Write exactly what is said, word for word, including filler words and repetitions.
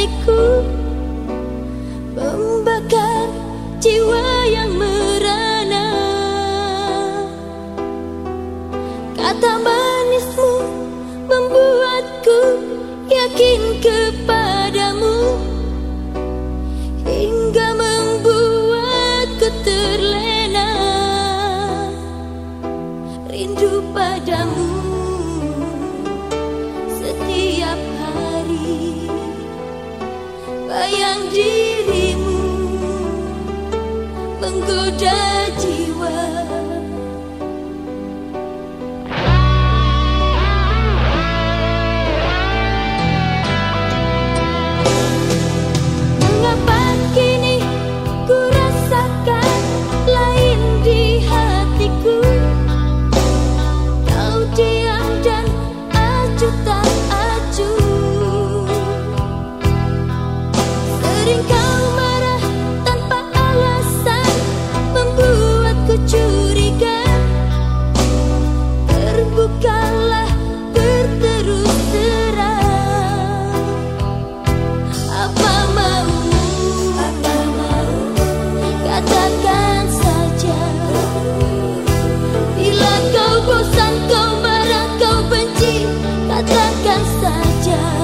hatiku, membakar jiwa yang merana. Kata manismu membuatku yakin kepadamu, hingga membuatku terlena rindu padamu. Setiap hari bayang dirimu menggoda jiwa. Mengapa kini ku rasakan lain di hatiku? Kau diam dan acuh tak acuh. Sering kau marah tanpa alasan, membuatku curiga. Terbukalah berterus terang. Apa maumu? Apa maumu? Katakan saja. Bila kau bosan, kau marah, kau benci, katakan saja.